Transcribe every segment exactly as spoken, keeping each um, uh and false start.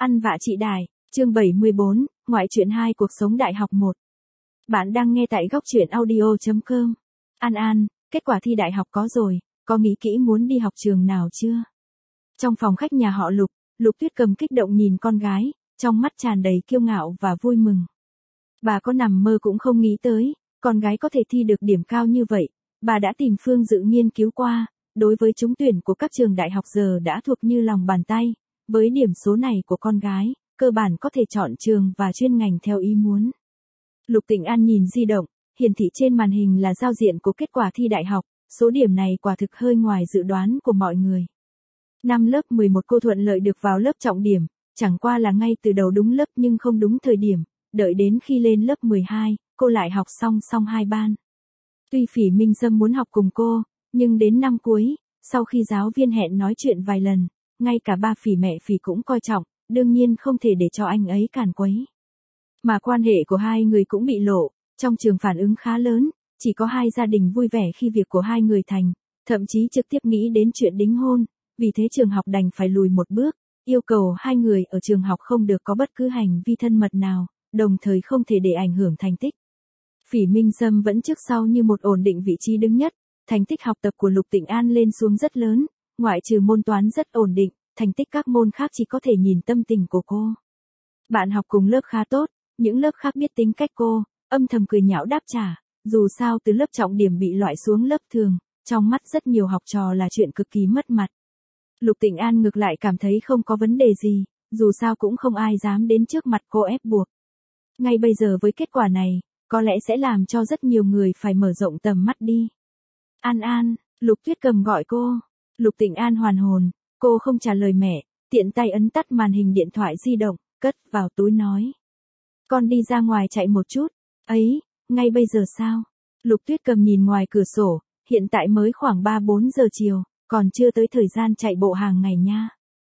Ăn vạ chị Đài, chương bảy mươi bốn, ngoại truyện hai cuộc sống đại học một. Bạn đang nghe tại góc truyện audio.com. An An, kết quả thi đại học có rồi, có nghĩ kỹ muốn đi học trường nào chưa? Trong phòng khách nhà họ Lục, Lục Tuyết Cầm kích động nhìn con gái, trong mắt tràn đầy kiêu ngạo và vui mừng. Bà có nằm mơ cũng không nghĩ tới, con gái có thể thi được điểm cao như vậy. Bà đã tìm Phương Dự nghiên cứu qua, đối với trúng tuyển của các trường đại học giờ đã thuộc như lòng bàn tay. Với điểm số này của con gái, cơ bản có thể chọn trường và chuyên ngành theo ý muốn. Lục Tĩnh An nhìn di động, hiển thị trên màn hình là giao diện của kết quả thi đại học, số điểm này quả thực hơi ngoài dự đoán của mọi người. Năm lớp mười một cô thuận lợi được vào lớp trọng điểm, chẳng qua là ngay từ đầu đúng lớp nhưng không đúng thời điểm, đợi đến khi lên lớp mười hai, cô lại học song song hai ban. Tuy Phỉ Minh Sâm muốn học cùng cô, nhưng đến năm cuối, sau khi giáo viên hẹn nói chuyện vài lần, ngay cả ba Phỉ mẹ Phỉ cũng coi trọng, đương nhiên không thể để cho anh ấy càn quấy. Mà quan hệ của hai người cũng bị lộ, trong trường phản ứng khá lớn, chỉ có hai gia đình vui vẻ khi việc của hai người thành, thậm chí trực tiếp nghĩ đến chuyện đính hôn, vì thế trường học đành phải lùi một bước, yêu cầu hai người ở trường học không được có bất cứ hành vi thân mật nào, đồng thời không thể để ảnh hưởng thành tích. Phỉ Minh Sâm vẫn trước sau như một ổn định vị trí đứng nhất, thành tích học tập của Lục Tĩnh An lên xuống rất lớn, ngoại trừ môn toán rất ổn định, thành tích các môn khác chỉ có thể nhìn tâm tình của cô. Bạn học cùng lớp khá tốt, những lớp khác biết tính cách cô, âm thầm cười nhạo đáp trả, dù sao từ lớp trọng điểm bị loại xuống lớp thường, trong mắt rất nhiều học trò là chuyện cực kỳ mất mặt. Lục Tĩnh An ngược lại cảm thấy không có vấn đề gì, dù sao cũng không ai dám đến trước mặt cô ép buộc. Ngay bây giờ với kết quả này, có lẽ sẽ làm cho rất nhiều người phải mở rộng tầm mắt đi. An An, Lục Tuyết Cầm gọi cô. Lục Tĩnh An hoàn hồn, cô không trả lời mẹ, tiện tay ấn tắt màn hình điện thoại di động, cất vào túi nói. Con đi ra ngoài chạy một chút. Ấy, ngay bây giờ sao? Lục Tuyết Cầm nhìn ngoài cửa sổ, hiện tại mới khoảng ba bốn giờ chiều, còn chưa tới thời gian chạy bộ hàng ngày nha.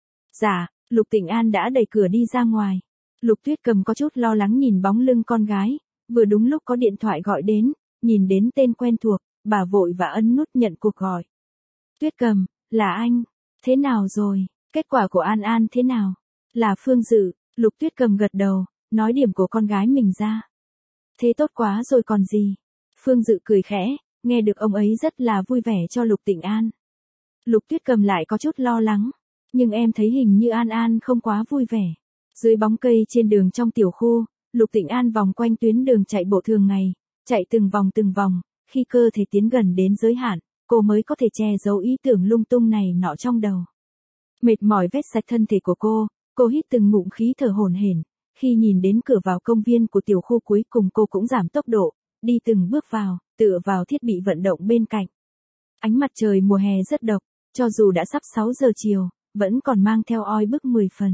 Dạ, Lục Tĩnh An đã đẩy cửa đi ra ngoài. Lục Tuyết Cầm có chút lo lắng nhìn bóng lưng con gái, vừa đúng lúc có điện thoại gọi đến, nhìn đến tên quen thuộc, bà vội và ấn nút nhận cuộc gọi. Tuyết Cầm, là anh, thế nào rồi, kết quả của An An thế nào? Là Phương Dự, Lục Tuyết Cầm gật đầu, nói điểm của con gái mình ra. Thế tốt quá rồi còn gì? Phương Dự cười khẽ, nghe được ông ấy rất là vui vẻ cho Lục Tĩnh An. Lục Tuyết Cầm lại có chút lo lắng, nhưng em thấy hình như An An không quá vui vẻ. Dưới bóng cây trên đường trong tiểu khu, Lục Tĩnh An vòng quanh tuyến đường chạy bộ thường ngày, chạy từng vòng từng vòng, khi cơ thể tiến gần đến giới hạn, cô mới có thể che giấu ý tưởng lung tung này nọ trong đầu. Mệt mỏi vét sạch thân thể của cô, cô hít từng ngụm khí thở hổn hển. Khi nhìn đến cửa vào công viên của tiểu khu cuối cùng cô cũng giảm tốc độ, đi từng bước vào, tựa vào thiết bị vận động bên cạnh. Ánh mặt trời mùa hè rất độc, cho dù đã sắp sáu giờ chiều, vẫn còn mang theo oi bức mười phần.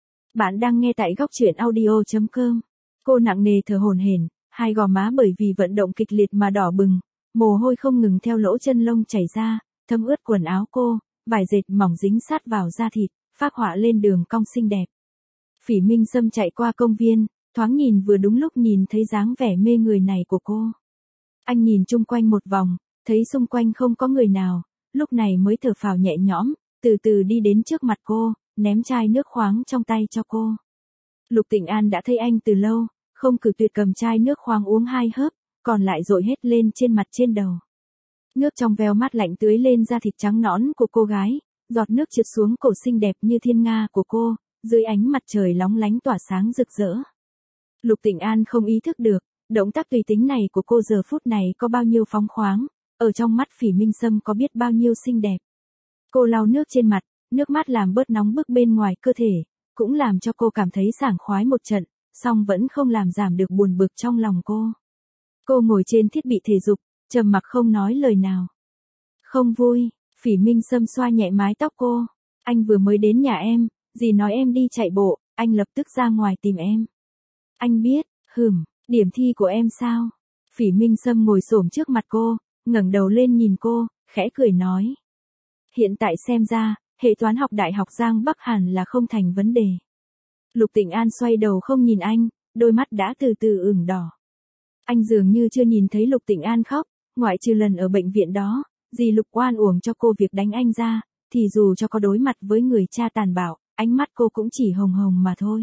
Bạn đang nghe tại góc truyện audio.com. Cô nặng nề thở hổn hển, hai gò má bởi vì vận động kịch liệt mà đỏ bừng, mồ hôi không ngừng theo lỗ chân lông chảy ra, thấm ướt quần áo cô, vải dệt mỏng dính sát vào da thịt, phác họa lên đường cong xinh đẹp. Phỉ Minh Sâm chạy qua công viên, thoáng nhìn vừa đúng lúc nhìn thấy dáng vẻ mê người này của cô. Anh nhìn chung quanh một vòng, thấy xung quanh không có người nào, lúc này mới thở phào nhẹ nhõm, từ từ đi đến trước mặt cô, ném chai nước khoáng trong tay cho cô. Lục Tĩnh An đã thấy anh từ lâu, không cử tuyệt cầm chai nước khoáng uống hai hớp, còn lại dội hết lên trên mặt trên đầu. Nước trong veo mát lạnh tưới lên da thịt trắng nõn của cô gái, giọt nước trượt xuống cổ xinh đẹp như thiên nga của cô, dưới ánh mặt trời lóng lánh tỏa sáng rực rỡ. Lục Tĩnh An không ý thức được, động tác tùy tính này của cô giờ phút này có bao nhiêu phóng khoáng, ở trong mắt Phỉ Minh Sâm có biết bao nhiêu xinh đẹp. Cô lau nước trên mặt, nước mắt làm bớt nóng bức bên ngoài cơ thể, cũng làm cho cô cảm thấy sảng khoái một trận, song vẫn không làm giảm được buồn bực trong lòng cô. Cô ngồi trên thiết bị thể dục, trầm mặc không nói lời nào. Không vui, Phỉ Minh Sâm xoa nhẹ mái tóc cô. Anh vừa mới đến nhà em, dì nói em đi chạy bộ, anh lập tức ra ngoài tìm em. Anh biết, hừm, điểm thi của em sao? Phỉ Minh Sâm ngồi xổm trước mặt cô, ngẩng đầu lên nhìn cô, khẽ cười nói. Hiện tại xem ra, hệ toán học đại học Giang Bắc hẳn là không thành vấn đề. Lục Tĩnh An xoay đầu không nhìn anh, đôi mắt đã từ từ ửng đỏ. Anh dường như chưa nhìn thấy Lục Tĩnh An khóc, ngoại trừ lần ở bệnh viện đó, dì Lục oan uổng cho cô việc đánh anh ra, thì dù cho có đối mặt với người cha tàn bạo, ánh mắt cô cũng chỉ hồng hồng mà thôi.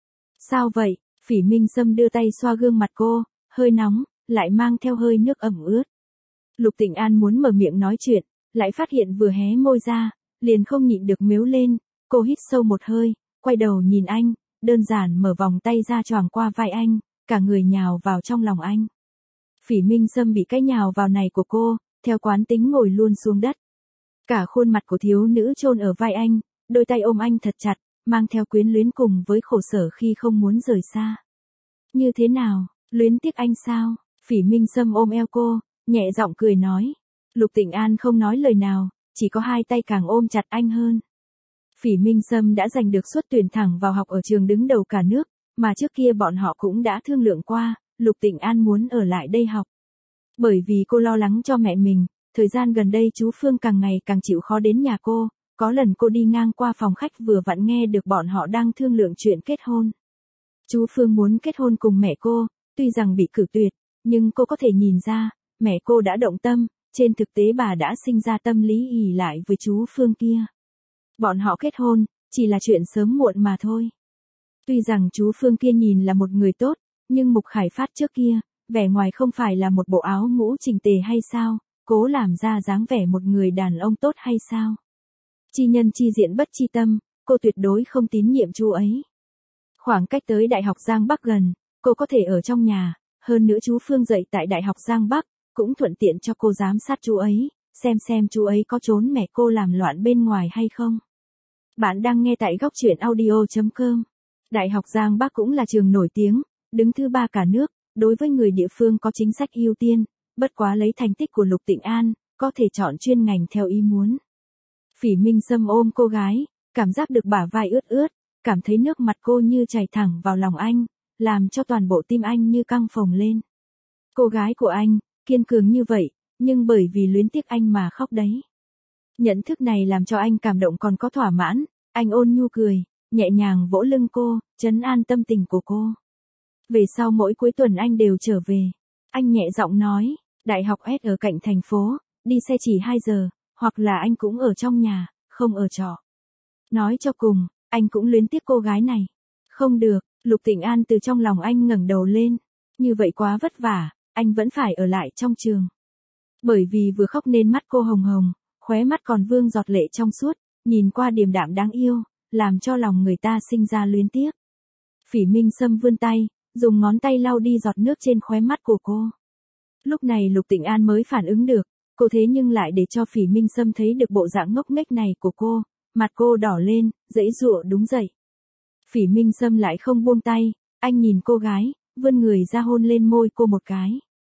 Sao vậy? Phỉ Minh Sâm đưa tay xoa gương mặt cô, hơi nóng, lại mang theo hơi nước ẩm ướt. Lục Tịnh An muốn mở miệng nói chuyện, lại phát hiện vừa hé môi ra, liền không nhịn được mếu lên, cô hít sâu một hơi, quay đầu nhìn anh, đơn giản mở vòng tay ra choàng qua vai anh, cả người nhào vào trong lòng anh. Phỉ Minh Sâm bị cái nhào vào này của cô, theo quán tính ngồi luôn xuống đất. Cả khuôn mặt của thiếu nữ chôn ở vai anh, đôi tay ôm anh thật chặt, mang theo quyến luyến cùng với khổ sở khi không muốn rời xa. Như thế nào, luyến tiếc anh sao? Phỉ Minh Sâm ôm eo cô, nhẹ giọng cười nói. Lục Tịnh An không nói lời nào, chỉ có hai tay càng ôm chặt anh hơn. Phỉ Minh Sâm đã giành được suất tuyển thẳng vào học ở trường đứng đầu cả nước, mà trước kia bọn họ cũng đã thương lượng qua, Lục Tịnh An muốn ở lại đây học. Bởi vì cô lo lắng cho mẹ mình, thời gian gần đây chú Phương càng ngày càng chịu khó đến nhà cô, có lần cô đi ngang qua phòng khách vừa vặn nghe được bọn họ đang thương lượng chuyện kết hôn. Chú Phương muốn kết hôn cùng mẹ cô, tuy rằng bị cử tuyệt, nhưng cô có thể nhìn ra, mẹ cô đã động tâm, trên thực tế bà đã sinh ra tâm lý ỷ lại với chú Phương kia. Bọn họ kết hôn, chỉ là chuyện sớm muộn mà thôi. Tuy rằng chú Phương kia nhìn là một người tốt, nhưng Mục Khải Phát trước kia, vẻ ngoài không phải là một bộ áo mũ chỉnh tề hay sao, cố làm ra dáng vẻ một người đàn ông tốt hay sao. Chi nhân chi diện bất chi tâm, cô tuyệt đối không tín nhiệm chú ấy. Khoảng cách tới Đại học Giang Bắc gần, cô có thể ở trong nhà, hơn nữa chú Phương dạy tại Đại học Giang Bắc, cũng thuận tiện cho cô giám sát chú ấy, xem xem chú ấy có trốn mẹ cô làm loạn bên ngoài hay không. Bạn đang nghe tại góc truyện audio chấm com. Đại học Giang Bắc cũng là trường nổi tiếng, đứng thứ ba cả nước, đối với người địa phương có chính sách ưu tiên, bất quá lấy thành tích của Lục Tịnh An, có thể chọn chuyên ngành theo ý muốn. Phỉ Minh Sâm ôm cô gái, cảm giác được bả vai ướt ướt, cảm thấy nước mặt cô như chảy thẳng vào lòng anh, làm cho toàn bộ tim anh như căng phồng lên. Cô gái của anh, kiên cường như vậy, nhưng bởi vì luyến tiếc anh mà khóc đấy. Nhận thức này làm cho anh cảm động còn có thỏa mãn, anh ôn nhu cười, nhẹ nhàng vỗ lưng cô, trấn an tâm tình của cô. Về sau mỗi cuối tuần anh đều trở về. Anh nhẹ giọng nói, Đại học S ở cạnh thành phố, đi xe chỉ hai giờ, hoặc là anh cũng ở trong nhà, không ở trọ. Nói cho cùng, anh cũng luyến tiếc cô gái này. Không được, Lục Tịnh An từ trong lòng anh ngẩng đầu lên. Như vậy quá vất vả, anh vẫn phải ở lại trong trường. Bởi vì vừa khóc nên mắt cô hồng hồng, khóe mắt còn vương giọt lệ trong suốt, nhìn qua điềm đạm đáng yêu, làm cho lòng người ta sinh ra luyến tiếc. Phỉ Minh Sâm vươn tay, dùng ngón tay lau đi giọt nước trên khóe mắt của cô. Lúc này Lục Tịnh An mới phản ứng được, cô thế nhưng lại để cho Phỉ Minh Sâm thấy được bộ dạng ngốc nghếch này của cô, mặt cô đỏ lên, giãy giụa đúng dậy. Phỉ Minh Sâm lại không buông tay, anh nhìn cô gái, vươn người ra hôn lên môi cô một cái.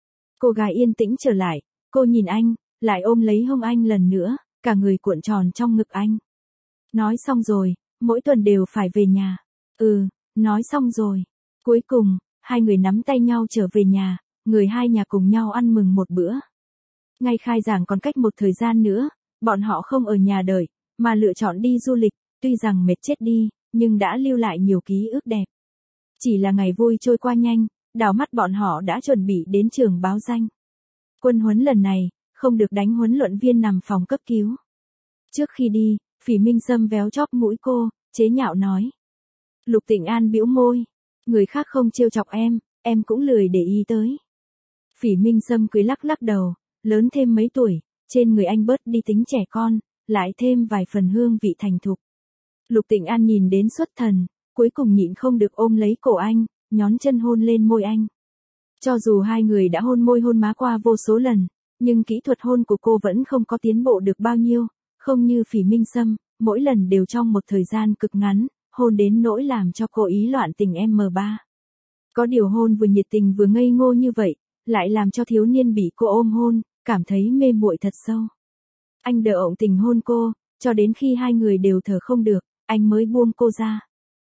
Cô gái yên tĩnh trở lại, cô nhìn anh, lại ôm lấy hông anh lần nữa, cả người cuộn tròn trong ngực anh. Nói xong rồi, mỗi tuần đều phải về nhà. Ừ, nói xong rồi. Cuối cùng, hai người nắm tay nhau trở về nhà, người hai nhà cùng nhau ăn mừng một bữa. Ngày khai giảng còn cách một thời gian nữa, bọn họ không ở nhà đợi, mà lựa chọn đi du lịch, tuy rằng mệt chết đi, nhưng đã lưu lại nhiều ký ức đẹp. Chỉ là ngày vui trôi qua nhanh, đảo mắt bọn họ đã chuẩn bị đến trường báo danh. Quân huấn lần này, không được đánh huấn luyện viên nằm phòng cấp cứu. Trước khi đi, Phỉ Minh Sâm véo chóp mũi cô, chế nhạo nói. Lục Tịnh An bĩu môi, người khác không trêu chọc em, em cũng lười để ý tới. Phỉ Minh Sâm cười lắc lắc đầu, lớn thêm mấy tuổi, trên người anh bớt đi tính trẻ con, lại thêm vài phần hương vị thành thục. Lục Tịnh An nhìn đến xuất thần, cuối cùng nhịn không được ôm lấy cổ anh, nhón chân hôn lên môi anh. Cho dù hai người đã hôn môi hôn má qua vô số lần, nhưng kỹ thuật hôn của cô vẫn không có tiến bộ được bao nhiêu, không như Phỉ Minh Sâm, mỗi lần đều trong một thời gian cực ngắn, hôn đến nỗi làm cho cô ý loạn tình em ba. Có điều hôn vừa nhiệt tình vừa ngây ngô như vậy, lại làm cho thiếu niên bị cô ôm hôn, cảm thấy mê muội thật sâu. Anh đỡ ổng tình hôn cô, cho đến khi hai người đều thở không được, anh mới buông cô ra.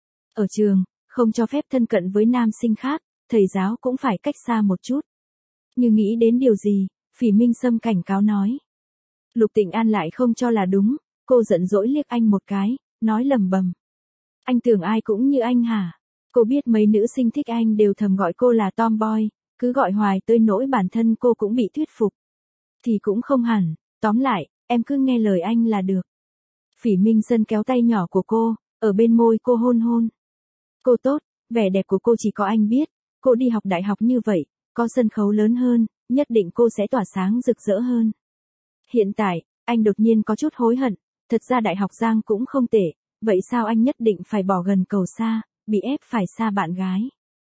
Ở trường, không cho phép thân cận với nam sinh khác, thầy giáo cũng phải cách xa một chút. Như nghĩ đến điều gì, Phỉ Minh Sâm cảnh cáo nói. Lục Tịnh An lại không cho là đúng, cô giận dỗi liếc anh một cái, nói lầm bầm. Anh tưởng ai cũng như anh hả? Cô biết mấy nữ sinh thích anh đều thầm gọi cô là tomboy, cứ gọi hoài tới nỗi bản thân cô cũng bị thuyết phục. Thì cũng không hẳn, tóm lại, em cứ nghe lời anh là được. Phỉ Minh Sâm kéo tay nhỏ của cô, ở bên môi cô hôn hôn. Cô tốt, vẻ đẹp của cô chỉ có anh biết, cô đi học đại học như vậy, có sân khấu lớn hơn, nhất định cô sẽ tỏa sáng rực rỡ hơn. Hiện tại, anh đột nhiên có chút hối hận, thật ra đại học Giang cũng không tệ, vậy sao anh nhất định phải bỏ gần cầu xa, bị ép phải xa bạn gái.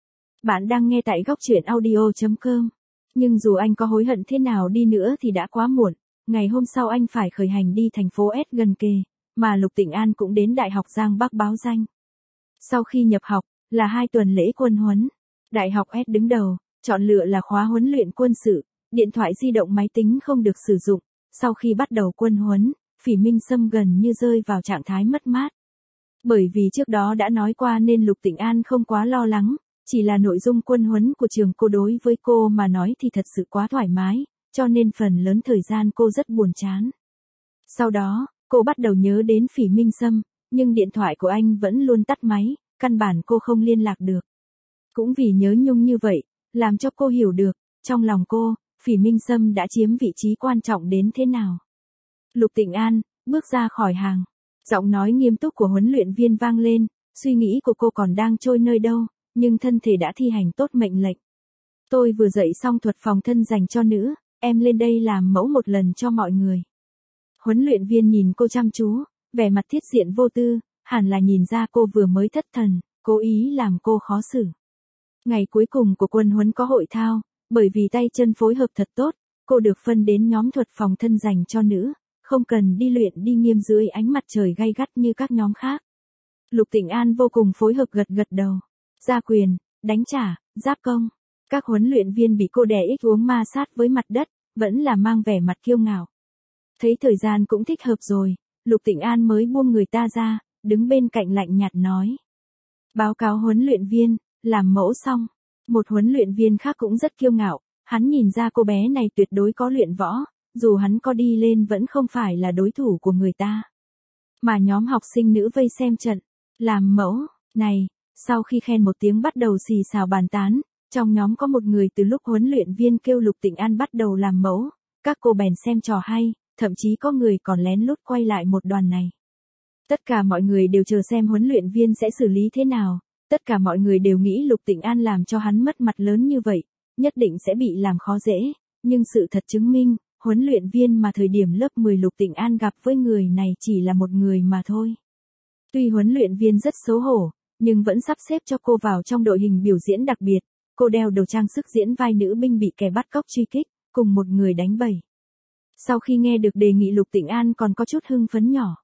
Bạn đang nghe tại góc truyện audio.com. Nhưng dù anh có hối hận thế nào đi nữa thì đã quá muộn, ngày hôm sau anh phải khởi hành đi thành phố S gần kề, mà Lục Tịnh An cũng đến Đại học Giang Bắc báo danh. Sau khi nhập học, là hai tuần lễ quân huấn. Đại học S đứng đầu, chọn lựa là khóa huấn luyện quân sự, điện thoại di động máy tính không được sử dụng. Sau khi bắt đầu quân huấn, Phỉ Minh Sâm gần như rơi vào trạng thái mất mát. Bởi vì trước đó đã nói qua nên Lục Tịnh An không quá lo lắng, chỉ là nội dung quân huấn của trường cô đối với cô mà nói thì thật sự quá thoải mái, cho nên phần lớn thời gian cô rất buồn chán. Sau đó, cô bắt đầu nhớ đến Phỉ Minh Sâm, nhưng điện thoại của anh vẫn luôn tắt máy, căn bản cô không liên lạc được. Cũng vì nhớ nhung như vậy, làm cho cô hiểu được, trong lòng cô, Phỉ Minh Sâm đã chiếm vị trí quan trọng đến thế nào. Lục Tịnh An, bước ra khỏi hàng. Giọng nói nghiêm túc của huấn luyện viên vang lên, suy nghĩ của cô còn đang trôi nơi đâu, nhưng thân thể đã thi hành tốt mệnh lệnh. Tôi vừa dạy xong thuật phòng thân dành cho nữ, em lên đây làm mẫu một lần cho mọi người. Huấn luyện viên nhìn cô chăm chú, vẻ mặt thiết diện vô tư, hẳn là nhìn ra cô vừa mới thất thần, cố ý làm cô khó xử. Ngày cuối cùng của quân huấn có hội thao, bởi vì tay chân phối hợp thật tốt, cô được phân đến nhóm thuật phòng thân dành cho nữ, không cần đi luyện đi nghiêm dưới ánh mặt trời gay gắt như các nhóm khác. Lục Tịnh An vô cùng phối hợp gật gật đầu, ra quyền, đánh trả, giáp công. Các huấn luyện viên bị cô đè ích uống ma sát với mặt đất, vẫn là mang vẻ mặt kiêu ngạo. Thấy thời gian cũng thích hợp rồi, Lục Tịnh An mới buông người ta ra, đứng bên cạnh lạnh nhạt nói. Báo cáo huấn luyện viên, làm mẫu xong. Một huấn luyện viên khác cũng rất kiêu ngạo, hắn nhìn ra cô bé này tuyệt đối có luyện võ, dù hắn có đi lên vẫn không phải là đối thủ của người ta. Mà nhóm học sinh nữ vây xem trận, làm mẫu, này, sau khi khen một tiếng bắt đầu xì xào bàn tán, trong nhóm có một người từ lúc huấn luyện viên kêu Lục Tịnh An bắt đầu làm mẫu, các cô bèn xem trò hay, thậm chí có người còn lén lút quay lại một đoàn này. Tất cả mọi người đều chờ xem huấn luyện viên sẽ xử lý thế nào, tất cả mọi người đều nghĩ Lục Tịnh An làm cho hắn mất mặt lớn như vậy, nhất định sẽ bị làm khó dễ, nhưng sự thật chứng minh, huấn luyện viên mà thời điểm lớp mười Lục Tịnh An gặp với người này chỉ là một người mà thôi. Tuy huấn luyện viên rất xấu hổ, nhưng vẫn sắp xếp cho cô vào trong đội hình biểu diễn đặc biệt, cô đeo đồ trang sức diễn vai nữ binh bị kẻ bắt cóc truy kích, cùng một người đánh bẩy. Sau khi nghe được đề nghị Lục Tịnh An còn có chút hưng phấn nhỏ.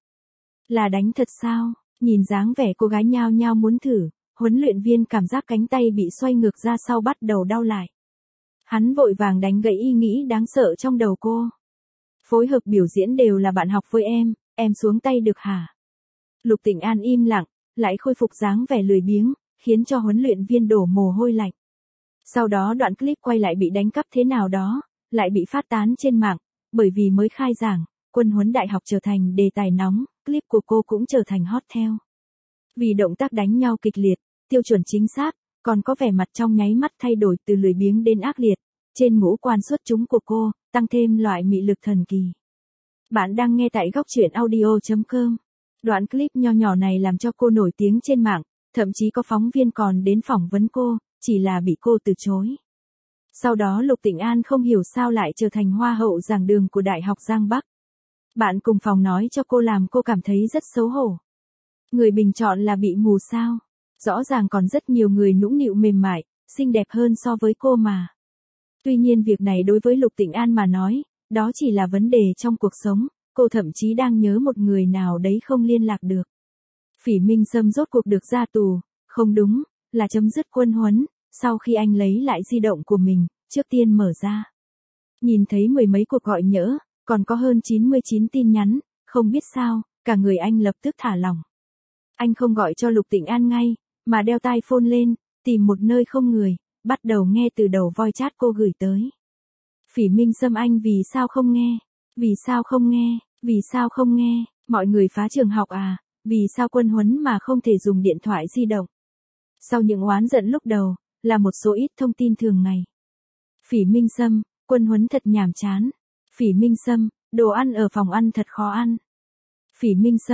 Là đánh thật sao? Nhìn dáng vẻ cô gái nhao nhao muốn thử, huấn luyện viên cảm giác cánh tay bị xoay ngược ra sau bắt đầu đau lại. Hắn vội vàng đánh gãy ý nghĩ đáng sợ trong đầu cô. Phối hợp biểu diễn đều là bạn học với em, em xuống tay được hả? Lục Tịnh An im lặng, lại khôi phục dáng vẻ lười biếng, khiến cho huấn luyện viên đổ mồ hôi lạnh. Sau đó đoạn clip quay lại bị đánh cắp thế nào đó, lại bị phát tán trên mạng, bởi vì mới khai giảng, quân huấn đại học trở thành đề tài nóng, clip của cô cũng trở thành hot theo. Vì động tác đánh nhau kịch liệt, tiêu chuẩn chính xác, còn có vẻ mặt trong nháy mắt thay đổi từ lười biếng đến ác liệt, trên ngũ quan xuất chúng của cô, tăng thêm loại mị lực thần kỳ. Bạn đang nghe tại góc truyện audio.com. Đoạn clip nho nhỏ này làm cho cô nổi tiếng trên mạng, thậm chí có phóng viên còn đến phỏng vấn cô, chỉ là bị cô từ chối. Sau đó Lục Tịnh An không hiểu sao lại trở thành hoa hậu giảng đường của Đại học Giang Bắc. Bạn cùng phòng nói cho cô làm cô cảm thấy rất xấu hổ. Người bình chọn là bị mù sao? Rõ ràng còn rất nhiều người nũng nịu mềm mại, xinh đẹp hơn so với cô mà. Tuy nhiên việc này đối với Lục Tịnh An mà nói, đó chỉ là vấn đề trong cuộc sống, cô thậm chí đang nhớ một người nào đấy không liên lạc được. Phỉ Minh Sâm rốt cuộc được ra tù, không đúng, là chấm dứt quân huấn, sau khi anh lấy lại di động của mình, trước tiên mở ra. Nhìn thấy mười mấy cuộc gọi nhỡ, còn có hơn chín mươi chín tin nhắn, không biết sao, cả người anh lập tức thả lỏng. Anh không gọi cho Lục Tịnh An ngay, mà đeo tai phone lên, tìm một nơi không người, bắt đầu nghe từ đầu voice chat cô gửi tới. Phỉ Minh Sâm anh vì sao không nghe? Vì sao không nghe? Vì sao không nghe? Mọi người phá trường học à? Vì sao quân huấn mà không thể dùng điện thoại di động? Sau những oán giận lúc đầu, là một số ít thông tin thường ngày. Phỉ Minh Sâm, quân huấn thật nhàm chán. Phỉ Minh Sâm, đồ ăn ở phòng ăn thật khó ăn. Phỉ Minh Sâm,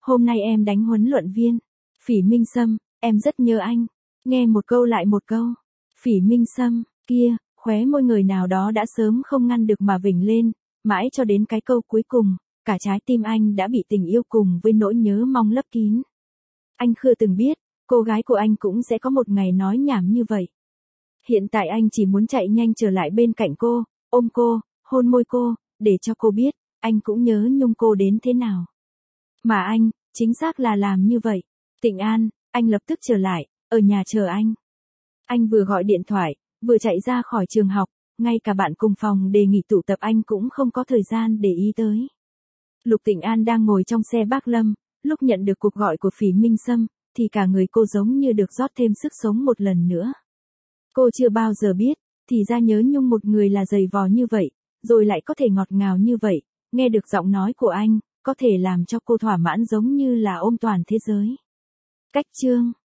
Hôm nay em đánh huấn luyện viên. Phỉ Minh Sâm, em rất nhớ anh. Nghe một câu lại một câu. Phỉ Minh Sâm, kia, khóe môi người nào đó đã sớm không ngăn được mà vểnh lên, mãi cho đến cái câu cuối cùng, cả trái tim anh đã bị tình yêu cùng với nỗi nhớ mong lấp kín. Anh chưa từng biết, cô gái của anh cũng sẽ có một ngày nói nhảm như vậy. Hiện tại anh chỉ muốn chạy nhanh trở lại bên cạnh cô, ôm cô, hôn môi cô, để cho cô biết, anh cũng nhớ nhung cô đến thế nào. Mà anh, chính xác là làm như vậy. Tịnh An, anh lập tức trở lại, ở nhà chờ anh. Anh vừa gọi điện thoại, vừa chạy ra khỏi trường học, ngay cả bạn cùng phòng đề nghị tụ tập anh cũng không có thời gian để ý tới. Lục Tịnh An đang ngồi trong xe bác Lâm, lúc nhận được cuộc gọi của Phỉ Minh Sâm, thì cả người cô giống như được rót thêm sức sống một lần nữa. Cô chưa bao giờ biết, thì ra nhớ nhung một người là dày vò như vậy, rồi lại có thể ngọt ngào như vậy, nghe được giọng nói của anh, có thể làm cho cô thỏa mãn giống như là ôm toàn thế giới. Cách chương